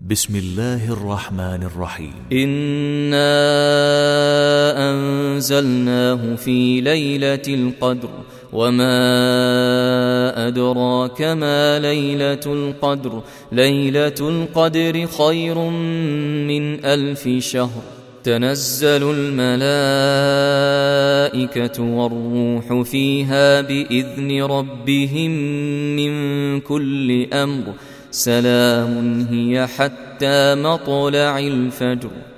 بسم الله الرحمن الرحيم. إنا أنزلناه في ليلة القدر وما أدراك ما ليلة القدر ليلة القدر خير من 1000 شهر تنزل الملائكة والروح فيها بإذن ربهم من كل أمر سلام هي حتى مطلع الفجر.